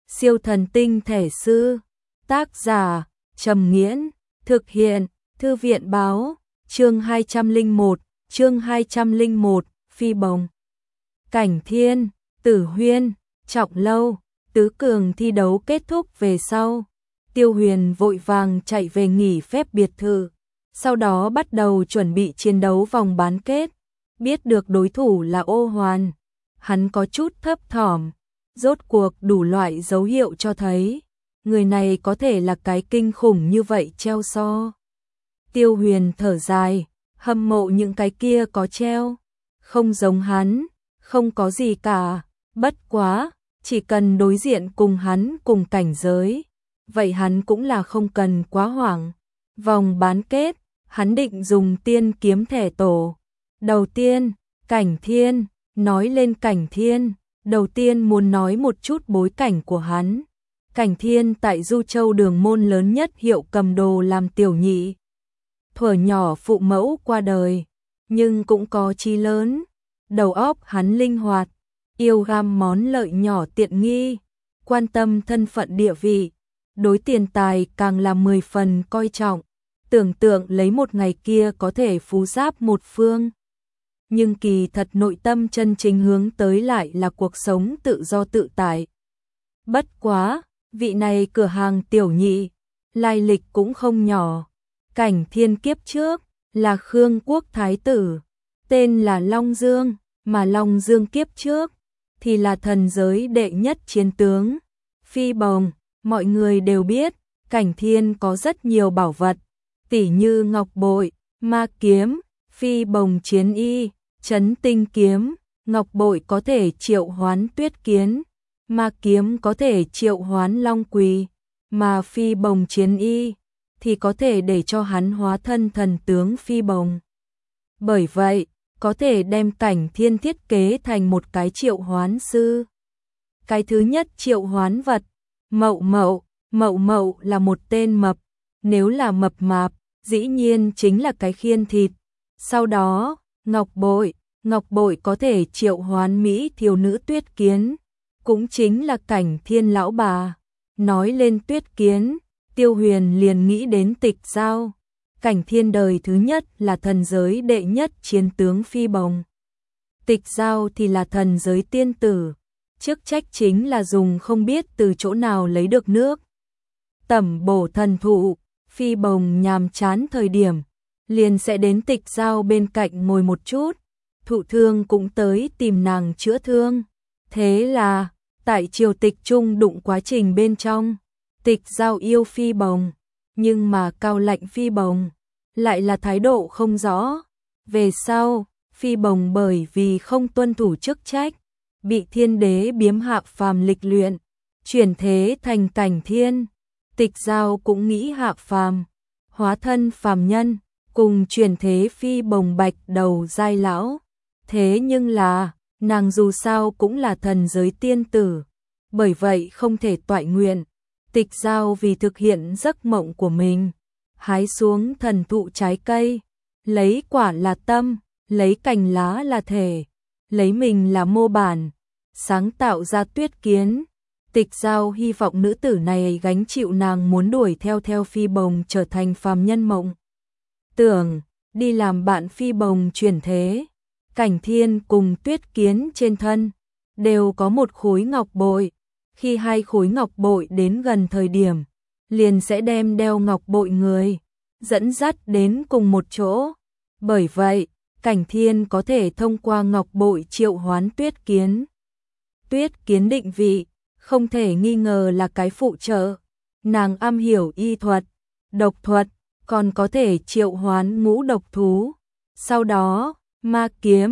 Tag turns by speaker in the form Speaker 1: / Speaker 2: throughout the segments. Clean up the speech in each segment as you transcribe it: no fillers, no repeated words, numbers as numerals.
Speaker 1: Siêu thần tinh thể sư. Tác giả Trầm Nghiễn. Thực hiện Thư viện báo. Chương 201. Chương 201. Phi bồng. Cảnh Thiên, Tử Huyên, Trọng Lâu, tứ cường thi đấu kết thúc về sau. Tiêu Huyền vội vàng chạy về nghỉ phép biệt thự, sau đó bắt đầu chuẩn bị chiến đấu vòng bán kết. Biết được đối thủ là Ô Hoàn, hắn có chút thấp thỏm. Rốt cuộc đủ loại dấu hiệu cho thấy người này có thể là cái kinh khủng như vậy treo so. Tiêu Huyền thở dài, hâm mộ những cái kia có treo. Không giống hắn, không có gì cả. Bất quá, chỉ cần đối diện cùng hắn cùng cảnh giới, vậy hắn cũng là không cần quá hoảng. Vòng bán kết, hắn định dùng tiên kiếm thẻ tổ. Đầu tiên, Cảnh Thiên. Nói lên Cảnh Thiên, đầu tiên muốn nói một chút bối cảnh của hắn. Cảnh Thiên tại Du Châu Đường môn lớn nhất hiệu cầm đồ làm tiểu nhị. Thuở nhỏ phụ mẫu qua đời, nhưng cũng có chí lớn. Đầu óc hắn linh hoạt, yêu gam món lợi nhỏ tiện nghi, quan tâm thân phận địa vị, đối tiền tài càng là 10 phần coi trọng, tưởng tượng lấy một ngày kia có thể phú giáp một phương. Nhưng kỳ thật nội tâm chân chính hướng tới lại là cuộc sống tự do tự tại. Bất quá, vị này cửa hàng tiểu nhị, lai lịch cũng không nhỏ. Cảnh Thiên kiếp trước là Khương quốc thái tử, tên là Long Dương, mà Long Dương kiếp trước thì là thần giới đệ nhất chiến tướng. Phi bồng, mọi người đều biết, Cảnh Thiên có rất nhiều bảo vật, tỉ như ngọc bội, ma kiếm, phi bồng chiến y, chấn tinh kiếm. Ngọc bội có thể triệu hoán tuyết kiến, ma kiếm có thể triệu hoán long quỳ, mà phi bồng chiến y thì có thể để cho hắn hóa thân thần tướng phi bồng. Bởi vậy, có thể đem Cảnh Thiên thiết kế thành một cái triệu hoán sư. Cái thứ nhất triệu hoán vật, Mậu Mậu. Mậu Mậu là một tên mập, nếu là mập mạp, dĩ nhiên chính là cái khiên thịt. Sau đó, Ngọc bội. Ngọc bội có thể triệu hoán mỹ thiếu nữ tuyết kiến, cũng chính là Cảnh Thiên lão bà. Nói lên tuyết kiến, Tiêu Huyền liền nghĩ đến Tịch Giao. Cảnh Thiên đời thứ nhất là thần giới đệ nhất chiến tướng phi bồng. Tịch Giao thì là thần giới tiên tử, chức trách chính là dùng không biết từ chỗ nào lấy được nước tẩm bổ thần thụ. Phi bồng nhàm chán thời điểm, liền sẽ đến Tịch Giao bên cạnh ngồi một chút, thụ thương cũng tới tìm nàng chữa thương. Thế là, tại triều tịch trung đụng quá trình bên trong, Tịch Giao yêu phi bồng, nhưng mà Cao Lạnh phi bồng lại là thái độ không rõ. Về sau, phi bồng bởi vì không tuân thủ chức trách, bị thiên đế biếm hạ phàm lịch luyện, chuyển thế thành Cảnh Thiên. Tịch Giao cũng nghĩ hạ phàm, hóa thân phàm nhân, cùng chuyển thế phi bồng bạch đầu giai lão. Thế nhưng là, nàng dù sao cũng là thần giới tiên tử, bởi vậy không thể toại nguyện. Tịch Giao vì thực hiện giấc mộng của mình, hái xuống thần thụ trái cây, lấy quả là tâm, lấy cành lá là thể, lấy mình là mô bản, sáng tạo ra tuyết kiến. Tịch Giao hy vọng nữ tử này gánh chịu nàng muốn đuổi theo phi bồng trở thành phàm nhân mộng tưởng, đi làm bạn phi bồng chuyển thế. Cảnh Thiên cùng tuyết kiến trên thân đều có một khối ngọc bội. Khi hai khối ngọc bội đến gần thời điểm, liền sẽ đem đeo ngọc bội người dẫn dắt đến cùng một chỗ. Bởi vậy, Cảnh Thiên có thể thông qua ngọc bội triệu hoán tuyết kiến. Tuyết kiến định vị, không thể nghi ngờ là cái phụ trợ. Nàng am hiểu y thuật, độc thuật, còn có thể triệu hoán ngũ độc thú. Sau đó, ma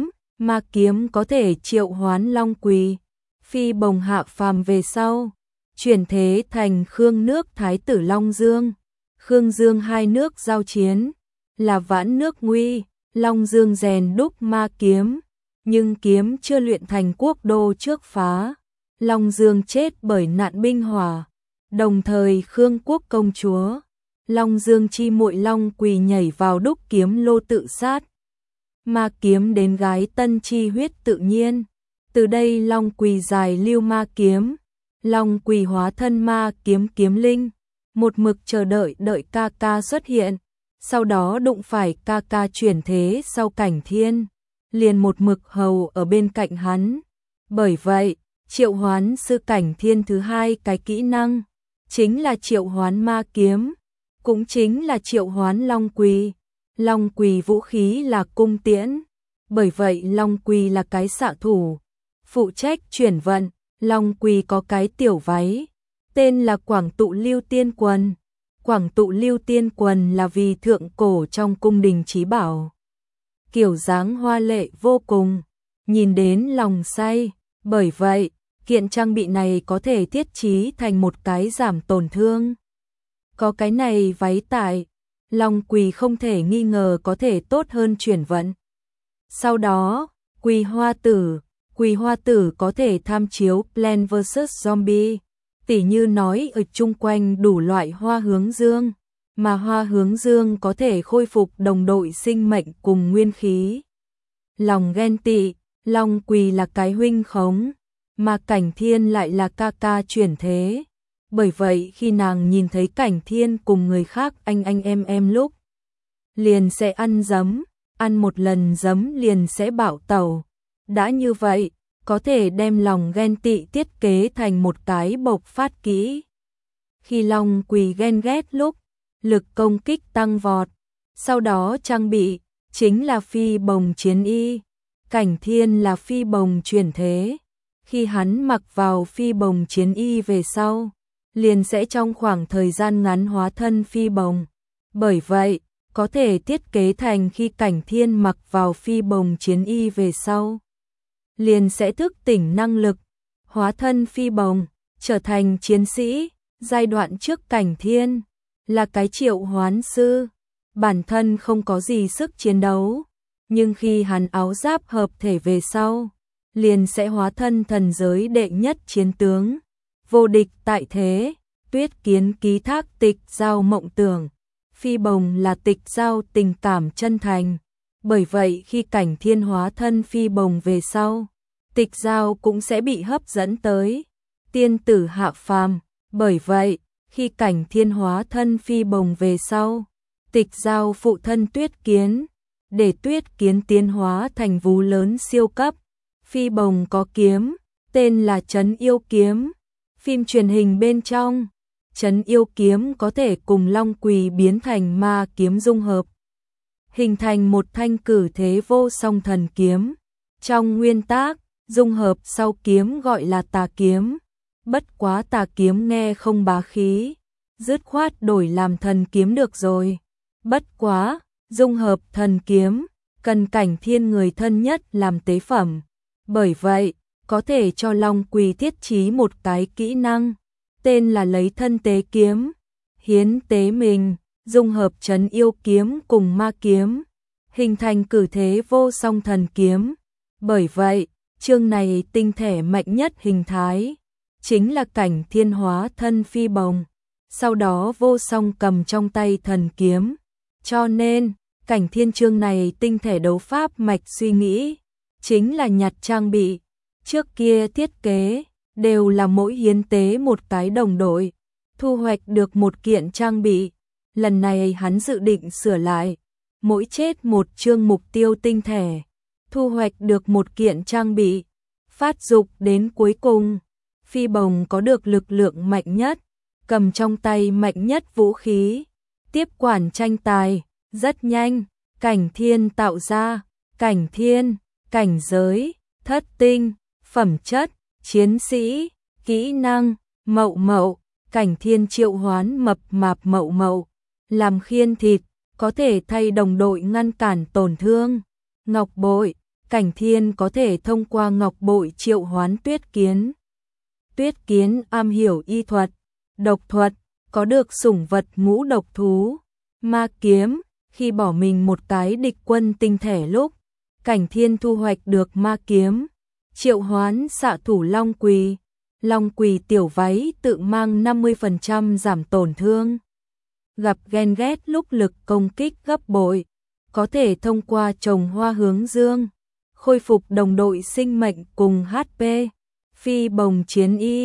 Speaker 1: kiếm có thể triệu hoán long quỳ. Phi bồng hạ phàm về sau, chuyển thế thành Khương nước thái tử Long Dương. Khương Dương hai nước giao chiến, là vãn nước nguy. Long Dương rèn đúc ma kiếm, nhưng kiếm chưa luyện thành quốc đô trước phá. Long Dương chết bởi nạn binh hỏa. Đồng thời Khương quốc công chúa Long Dương chi muội Long Quỳ nhảy vào đúc kiếm lô tự sát. Ma kiếm đến gái tân chi huyết tự nhiên. Từ đây Long Quỳ giải lưu ma kiếm, Long Quỳ hóa thân ma kiếm kiếm linh, một mực chờ đợi ca ca xuất hiện, sau đó đụng phải ca ca chuyển thế sau Cảnh Thiên, liền một mực hầu ở bên cạnh hắn. Bởi vậy, triệu hoán sư Cảnh Thiên thứ hai cái kỹ năng chính là triệu hoán ma kiếm, cũng chính là triệu hoán Long Quỳ. Long Quỳ vũ khí là cung tiễn, bởi vậy Long Quỳ là cái xạ thủ, phụ trách chuyển vận. Long Quỳ có cái tiểu váy, tên là Quảng Tụ Lưu Tiên Quần. Quảng Tụ Lưu Tiên Quần là vì thượng cổ trong cung đình trí bảo. Kiểu dáng hoa lệ vô cùng, nhìn đến lòng say, bởi vậy, kiện trang bị này có thể thiết trí thành một cái giảm tổn thương. Có cái này váy tại, Long Quỳ không thể nghi ngờ có thể tốt hơn chuyển vận. Sau đó, Quỳ Hoa Tử có thể tham chiếu Plants vs Zombie, tỉ như nói ở chung quanh đủ loại hoa hướng dương, mà hoa hướng dương có thể khôi phục đồng đội sinh mệnh cùng nguyên khí. Lòng ghen tị, Long Quỳ là cái huynh khống, mà Cảnh Thiên lại là ca ca chuyển thế. Bởi vậy khi nàng nhìn thấy Cảnh Thiên cùng người khác anh em lúc, liền sẽ ăn giấm, ăn một lần giấm liền sẽ bạo tẩu. Đã như vậy, có thể đem lòng ghen tị thiết kế thành một cái bộc phát kỹ. Khi Long Quỳ ghen ghét lúc, lực công kích tăng vọt, sau đó trang bị chính là phi bồng chiến y. Cảnh Thiên là phi bồng chuyển thế, khi hắn mặc vào phi bồng chiến y về sau, liền sẽ trong khoảng thời gian ngắn hóa thân phi bồng. Bởi vậy, có thể thiết kế thành khi Cảnh Thiên mặc vào phi bồng chiến y về sau, liền sẽ thức tỉnh năng lực, hóa thân phi bồng, trở thành chiến sĩ. Giai đoạn trước Cảnh Thiên là cái triệu hoán sư, bản thân không có gì sức chiến đấu, nhưng khi hắn áo giáp hợp thể về sau, liền sẽ hóa thân thần giới đệ nhất chiến tướng, vô địch tại thế. Tuyết Kiến ký thác Tịch Giao mộng tưởng, phi bồng là Tịch Giao tình cảm chân thành. Bởi vậy khi Cảnh Thiên hóa thân phi bồng về sau, Tịch Giao cũng sẽ bị hấp dẫn tới tiên tử hạ phàm. Bởi vậy, khi Cảnh Thiên hóa thân phi bồng về sau, Tịch Giao phụ thân Tuyết Kiến, để Tuyết Kiến tiến hóa thành vú lớn siêu cấp. Phi bồng có kiếm, tên là Trấn Yêu Kiếm. Phim truyền hình bên trong, Trấn Yêu Kiếm có thể cùng Long Quỳ biến thành ma kiếm dung hợp, hình thành một thanh cử thế vô song thần kiếm. Trong nguyên tác, dung hợp sau kiếm gọi là tà kiếm. Bất quá tà kiếm nghe không bá khí, dứt khoát đổi làm thần kiếm được rồi. Bất quá, dung hợp thần kiếm, cần Cảnh Thiên người thân nhất làm tế phẩm. Bởi vậy, có thể cho Long Quỳ thiết trí một cái kỹ năng, tên là lấy thân tế kiếm, hiến tế mình, dung hợp Trấn Yêu Kiếm cùng ma kiếm, hình thành cử thế vô song thần kiếm. Bởi vậy, chương này tinh thể mạnh nhất hình thái chính là Cảnh Thiên hóa thân phi bồng, sau đó vô song cầm trong tay thần kiếm. Cho nên, Cảnh Thiên chương này tinh thể đấu pháp mạch suy nghĩ chính là nhặt trang bị. Trước kia thiết kế đều là mỗi hiến tế một cái đồng đội, thu hoạch được một kiện trang bị. Lần này hắn dự định sửa lại, mỗi chết một chương mục tiêu tinh thể, thu hoạch được một kiện trang bị. Phát dục đến cuối cùng, phi bồng có được lực lượng mạnh nhất, cầm trong tay mạnh nhất vũ khí, tiếp quản tranh tài. Rất nhanh, Cảnh Thiên tạo ra Cảnh Thiên, cảnh giới, thất tinh, phẩm chất, chiến sĩ, kỹ năng, mậu mậu. Cảnh Thiên triệu hoán mập mạp mậu mậu, làm khiên thịt, có thể thay đồng đội ngăn cản tổn thương. Ngọc bội, Cảnh Thiên có thể thông qua ngọc bội triệu hoán Tuyết Kiến. Tuyết Kiến am hiểu y thuật, độc thuật, có được sủng vật ngũ độc thú. Ma kiếm, khi bỏ mình một cái địch quân tinh thể lúc, Cảnh Thiên thu hoạch được ma kiếm, triệu hoán xạ thủ Long Quỳ. Long Quỳ tiểu váy tự mang 50% giảm tổn thương. Gặp ghen ghét lúc lực công kích gấp bội, có thể thông qua trồng hoa hướng dương, khôi phục đồng đội sinh mệnh cùng HP. Phi bồng chiến y,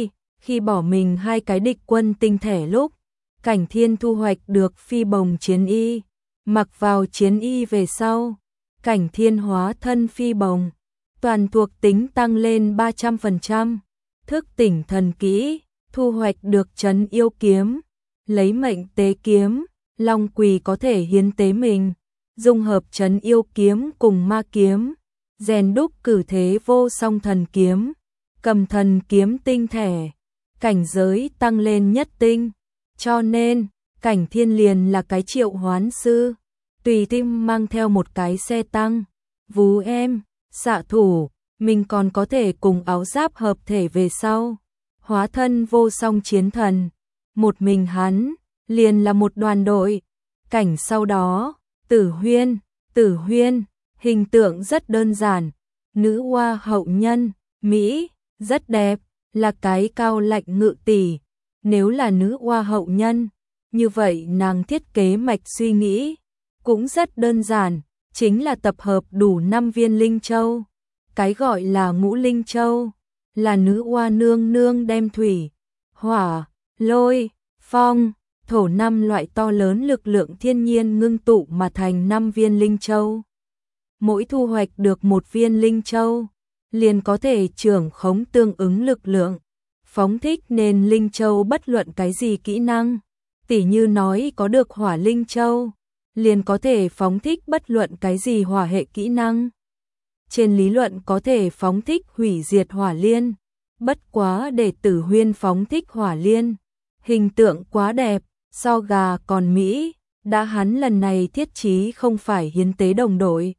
Speaker 1: Khi bỏ mình hai cái địch quân tinh thể lúc, Cảnh Thiên thu hoạch được phi bồng chiến y, mặc vào chiến y về sau, Cảnh Thiên hóa thân phi bồng, toàn thuộc tính tăng lên 300%, thức tỉnh thần kỹ, thu hoạch được trấn yêu kiếm, lấy mệnh tế kiếm, Long Quỳ có thể hiến tế mình, dung hợp trấn yêu kiếm cùng ma kiếm, rèn đúc cử thế vô song thần kiếm, cầm thần kiếm tinh thể, cảnh giới tăng lên nhất tinh, cho nên Cảnh Thiên liền là cái triệu hoán sư, tùy tim mang theo một cái xe tăng, vú em, xạ thủ, mình còn có thể cùng áo giáp hợp thể về sau, hóa thân vô song chiến thần, một mình hắn liền là một đoàn đội. Cảnh sau đó, Tử Huyên, hình tượng rất đơn giản, nữ hoa hậu nhân, Mỹ, rất đẹp, là cái cao lạnh ngự tỷ. Nếu là nữ hoa hậu nhân, như vậy nàng thiết kế mạch suy nghĩ cũng rất đơn giản, chính là tập hợp đủ 5 viên linh châu. Cái gọi là ngũ linh châu, là nữ hoa nương nương đem thủy, hỏa, lôi, phong, thổ 5 loại to lớn lực lượng thiên nhiên ngưng tụ mà thành 5 viên linh châu. Mỗi thu hoạch được một viên linh châu, liền có thể trưởng khống tương ứng lực lượng, phóng thích nên linh châu bất luận cái gì kỹ năng. Tỉ như nói có được hỏa linh châu, liền có thể phóng thích bất luận cái gì hỏa hệ kỹ năng. Trên lý luận có thể phóng thích hủy diệt hỏa liên, bất quá để Tử Huyên phóng thích hỏa liên, hình tượng quá đẹp, so gà còn Mỹ, đã hắn lần này thiết chí không phải hiến tế đồng đội,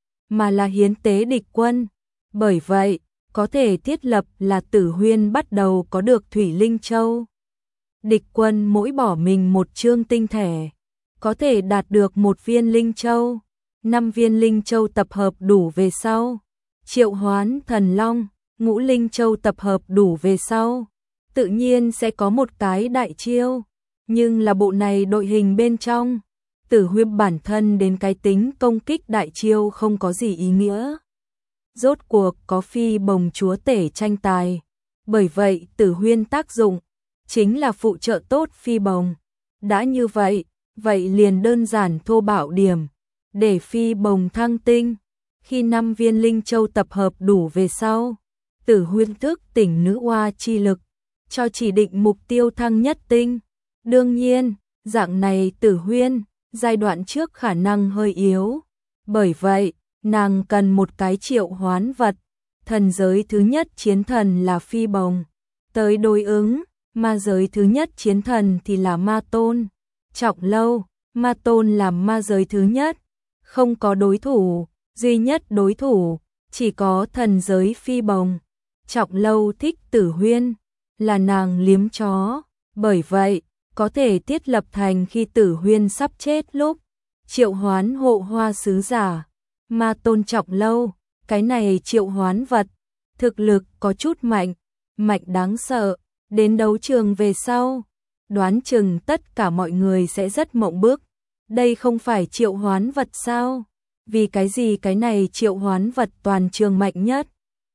Speaker 1: mà là hiến tế địch quân. Bởi vậy, có thể thiết lập là Tử Huyên bắt đầu có được thủy linh châu. Địch quân mỗi bỏ mình một chương tinh thể, có thể đạt được một viên linh châu. 5 viên linh châu tập hợp đủ về sau, triệu hoán thần long, ngũ linh châu tập hợp đủ về sau, tự nhiên sẽ có một cái đại chiêu, nhưng là bộ này đội hình bên trong, Tử Huyên bản thân đến cái tính công kích đại chiêu không có gì ý nghĩa. Rốt cuộc có phi bồng chúa tể tranh tài, bởi vậy Tử Huyên tác dụng chính là phụ trợ tốt phi bồng. Đã như vậy, vậy liền đơn giản thô bạo điểm, để phi bồng thăng tinh. Khi 5 viên linh châu tập hợp đủ về sau, Tử Huyên thức tỉnh nữ hoa chi lực, cho chỉ định mục tiêu thăng nhất tinh. Đương nhiên, dạng này Tử Huyên, giai đoạn trước khả năng hơi yếu. Bởi vậy, nàng cần một cái triệu hoán vật. Thần giới thứ nhất chiến thần là phi bồng. Tới đối ứng, ma giới thứ nhất chiến thần thì là ma tôn. Trọng lâu, ma tôn làm ma giới thứ nhất. Không có đối thủ, duy nhất đối thủ, chỉ có thần giới phi bồng. Trọng lâu thích Tử Huyên, là nàng liếm chó. Bởi vậy, có thể thiết lập thành khi Tử Huyên sắp chết lúc, triệu hoán hộ hoa sứ giả. Ma tôn Trọng lâu, cái này triệu hoán vật, thực lực có chút mạnh, mạnh đáng sợ, đến đấu trường về sau, đoán chừng tất cả mọi người sẽ rất mộng bức. Đây không phải triệu hoán vật sao? Vì cái gì cái này triệu hoán vật toàn trường mạnh nhất?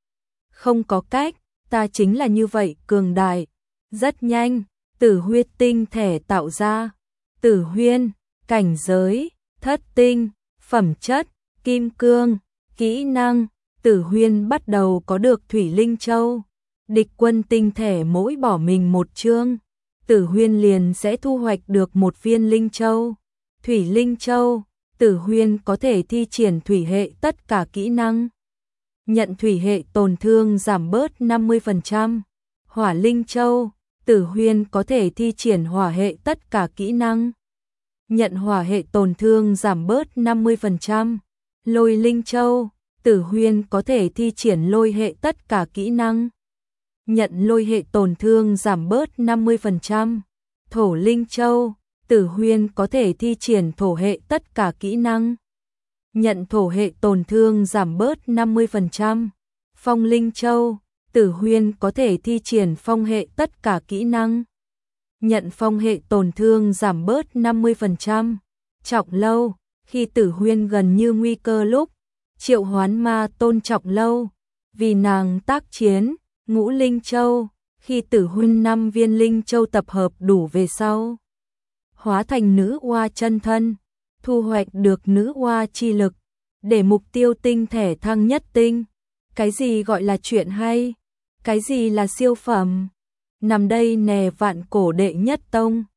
Speaker 1: Không có cách, ta chính là như vậy cường đại. Rất nhanh, Tử Huyên tinh thể tạo ra. Tử Huyên, cảnh giới, thất tinh, phẩm chất, kim cương, kỹ năng, Tử Huyên bắt đầu có được thủy linh châu. Địch quân tinh thể mỗi bỏ mình một chương, Tử Huyên liền sẽ thu hoạch được một viên linh châu. Thủy linh châu, Tử Huyên có thể thi triển thủy hệ tất cả kỹ năng. Nhận thủy hệ tổn thương giảm bớt 50%. Hỏa linh châu, Tử Huyên có thể thi triển hỏa hệ tất cả kỹ năng. Nhận hỏa hệ tổn thương giảm bớt 50%. Lôi linh châu, Tử Huyên có thể thi triển lôi hệ tất cả kỹ năng. Nhận lôi hệ tổn thương giảm bớt 50%. Thổ linh châu, Tử Huyên có thể thi triển thổ hệ tất cả kỹ năng. Nhận thổ hệ tổn thương giảm bớt 50%. Phong linh châu, Tử Huyên có thể thi triển phong hệ tất cả kỹ năng. Nhận phong hệ tổn thương giảm bớt 50%. Trọng lâu, khi Tử Huyên gần như nguy cơ lúc, triệu hoán ma tôn Trọng lâu, vì nàng tác chiến. Ngũ linh châu, Khi Tử Huynh 5 viên linh châu tập hợp đủ về sau, hóa thành nữ oa chân thân, thu hoạch được nữ oa chi lực, để mục tiêu tinh thể thăng nhất tinh. Cái gì gọi là chuyện hay? Cái gì là siêu phẩm? Nằm đây nè Vạn Cổ đệ nhất tông.